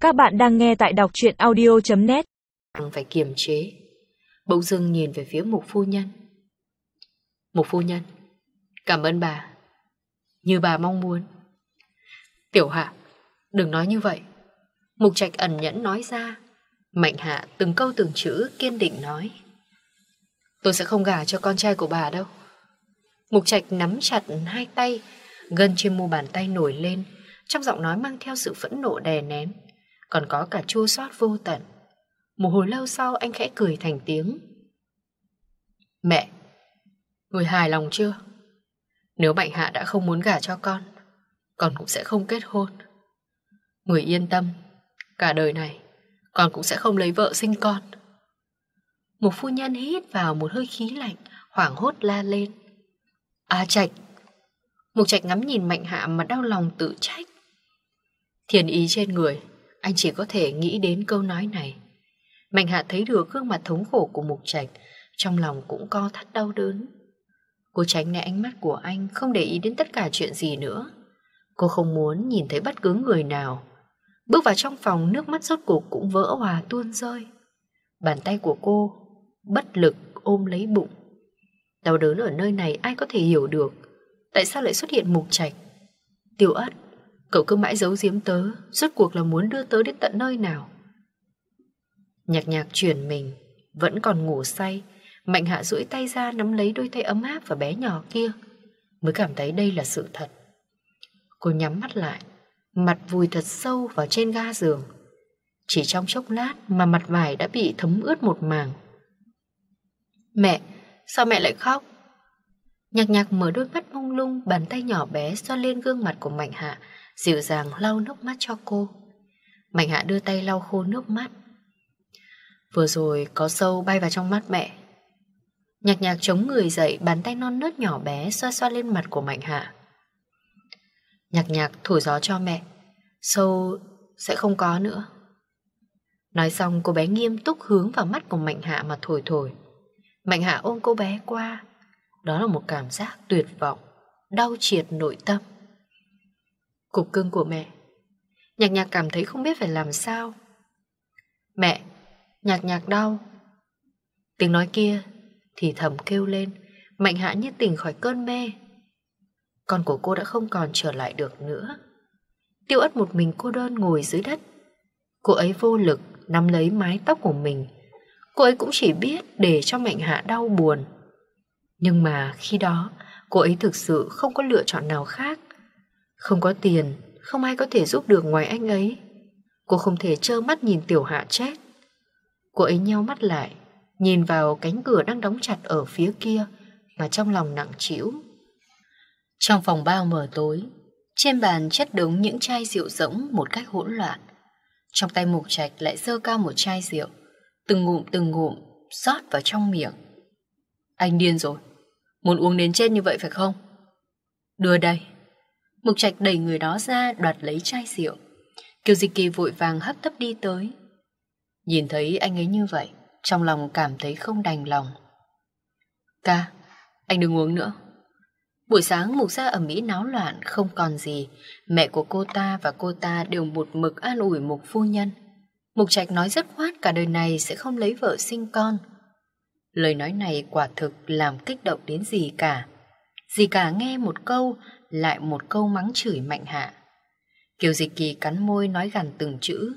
Các bạn đang nghe tại đọc truyện audio.net. Phải kiềm chế. Bỗng dưng nhìn về phía Mục phu nhân. Mục phu nhân, cảm ơn bà. Như bà mong muốn. Tiểu Hạ, đừng nói như vậy. Mục Trạch ẩn nhẫn nói ra. Mạnh Hạ từng câu từng chữ kiên định nói. Tôi sẽ không gả cho con trai của bà đâu. Mục Trạch nắm chặt hai tay, gân trên mu bàn tay nổi lên, trong giọng nói mang theo sự phẫn nộ đè nén, còn có cả chua xót vô tận. Một hồi lâu sau anh khẽ cười thành tiếng. Mẹ, người hài lòng chưa? Nếu Mạnh Hạ đã không muốn gả cho con cũng sẽ không kết hôn. Người yên tâm, cả đời này con cũng sẽ không lấy vợ sinh con. Một phu nhân hít vào một hơi khí lạnh, hoảng hốt la lên. A Trạch! Mục Trạch ngắm nhìn Mạnh Hạ mà đau lòng tự trách. Thiên ý trên người, anh chỉ có thể nghĩ đến câu nói này. Mạnh Hạ thấy được gương mặt thống khổ của Mục Trạch, trong lòng cũng co thắt đau đớn. Cô tránh né ánh mắt của anh, không để ý đến tất cả chuyện gì nữa. Cô không muốn nhìn thấy bất cứ người nào. Bước vào trong phòng, nước mắt rốt cuộc cũng vỡ òa tuôn rơi. Bàn tay của cô bất lực ôm lấy bụng. Đau đớn ở nơi này ai có thể hiểu được. Tại sao lại xuất hiện Mục Trạch? Tiêu Ất, cậu cứ mãi giấu giếm tớ, rốt cuộc là muốn đưa tớ đến tận nơi nào? Nhạc Nhạc chuyển mình, vẫn còn ngủ say. Mạnh Hạ duỗi tay ra nắm lấy đôi tay ấm áp và bé nhỏ kia, mới cảm thấy đây là sự thật. Cô nhắm mắt lại, mặt vùi thật sâu vào trên ga giường. Chỉ trong chốc lát mà mặt vải đã bị thấm ướt một mảng. Mẹ, sao mẹ lại khóc? Nhạc Nhạc mở đôi mắt mông lung, bàn tay nhỏ bé xoa lên gương mặt của Mạnh Hạ, dịu dàng lau nước mắt cho cô. Mạnh Hạ đưa tay lau khô nước mắt. Vừa rồi có sâu bay vào trong mắt mẹ. Nhạc Nhạc chống người dậy, bàn tay non nớt nhỏ bé xoa xoa lên mặt của Mạnh Hạ. Nhạc Nhạc thổi gió cho mẹ, sâu sẽ không có nữa. Nói xong cô bé nghiêm túc hướng vào mắt của Mạnh Hạ mà thổi thổi. Mạnh Hạ ôm cô bé qua. Đó là một cảm giác tuyệt vọng, đau triệt nội tâm. Cục cưng của mẹ. Nhạc Nhạc cảm thấy không biết phải làm sao. Mẹ, Nhạc Nhạc đau. Tiếng nói kia thì thầm kêu lên. Mạnh Hạ như tỉnh khỏi cơn mê. Con của cô đã không còn trở lại được nữa. Tiêu Ất một mình cô đơn ngồi dưới đất. Cô ấy vô lực nắm lấy mái tóc của mình. Cô ấy cũng chỉ biết để cho Mạnh Hạ đau buồn. Nhưng mà khi đó cô ấy thực sự không có lựa chọn nào khác. Không có tiền, không ai có thể giúp được ngoài anh ấy. Cô không thể trơ mắt nhìn Tiểu Hạ chết. Cô ấy nheo mắt lại, nhìn vào cánh cửa đang đóng chặt ở phía kia mà trong lòng nặng trĩu. Trong phòng bao mờ tối, trên bàn chất đống những chai rượu rỗng một cách hỗn loạn. Trong tay Mục Trạch lại giơ cao một chai rượu, từng ngụm rót vào trong miệng. Anh điên rồi, muốn uống đến chết như vậy phải không? Đưa đây. Mục Trạch đẩy người đó ra, đoạt lấy chai rượu. Kiều Dịch Kỳ vội vàng hấp tấp đi tới. Nhìn thấy anh ấy như vậy, trong lòng cảm thấy không đành lòng. Ca, anh đừng uống nữa. Buổi sáng Mục gia ầm ĩ náo loạn không còn gì. Mẹ của cô ta và cô ta đều một mực an ủi Mục phu nhân. Mục Trạch nói dứt khoát cả đời này sẽ không lấy vợ sinh con. Lời nói này quả thực làm kích động đến dì cả. Dì cả nghe một câu lại một câu mắng chửi Mạnh Hạ. Kiều Dịch Kỳ cắn môi nói gằn từng chữ.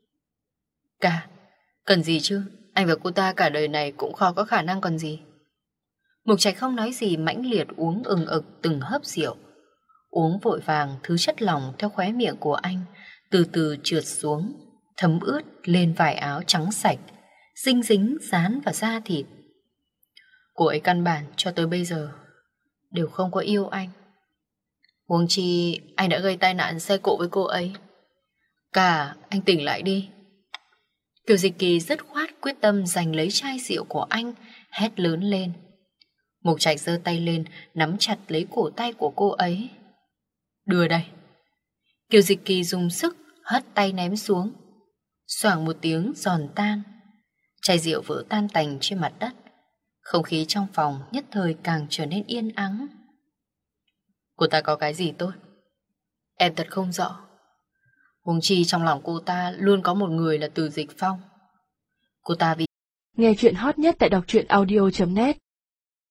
Ca, cần gì chứ? Anh và cô ta cả đời này cũng khó có khả năng còn gì. Mục Trạch không nói gì, mãnh liệt uống ừng ực từng hớp rượu. Uống vội vàng, thứ chất lỏng theo khóe miệng của anh từ từ trượt xuống, thấm ướt lên vải áo trắng sạch, dinh dính dán vào da thịt. Cô ấy căn bản cho tới bây giờ đều không có yêu anh. Huống chi anh đã gây tai nạn xe cộ với cô ấy. Cả anh tỉnh lại đi. Kiều Dịch Kỳ dứt khoát quyết tâm giành lấy chai rượu của anh, hét lớn lên. Mục Trạch giơ tay lên, nắm chặt lấy cổ tay của cô ấy. Đưa đây. Kiều Dịch Kỳ dùng sức hất tay ném xuống. Xoảng một tiếng giòn tan. Chai rượu vỡ tan tành trên mặt đất. Không khí trong phòng nhất thời càng trở nên yên ắng. Cô ta có cái gì tốt? Em thật không rõ. Huống chi trong lòng cô ta luôn có một người là Từ Dịch Phong. Cô ta vì Nghe chuyện hot nhất tại đọc truyện audio.net